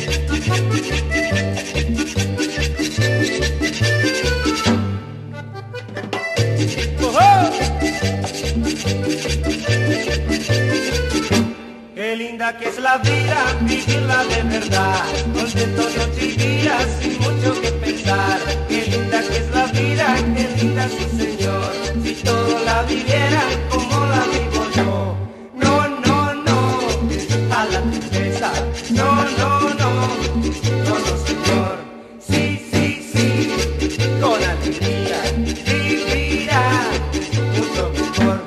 Qué linda que es la vida, vivirla de verdad, contento noche y día, sin mucho que pensar. Qué linda que es la vida, qué linda su Señor, si todos la vivieran como la vivo yo. No, no, no, a la tristeza, no, no, no, no, no, Señor. Sí, sí, sí, con alegría, vivirá mucho mejor.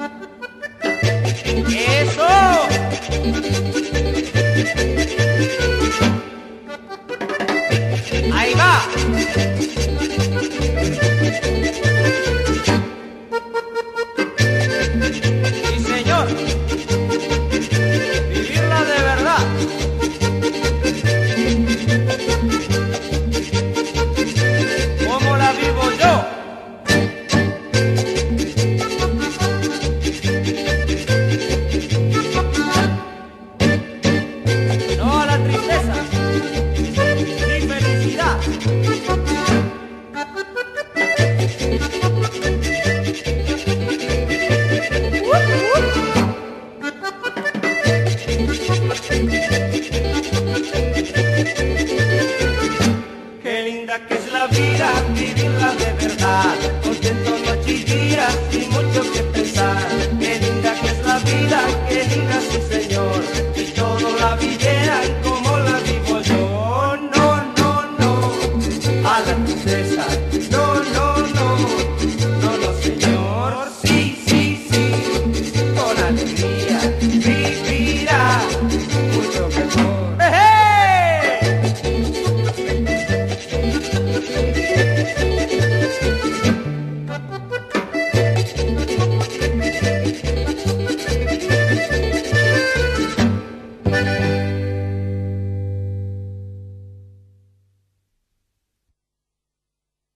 ¡Eso! Ahí va. Sí, señor. Vivirla de verdad. Como la vivo yo. No a la tristeza. Ni felicidad.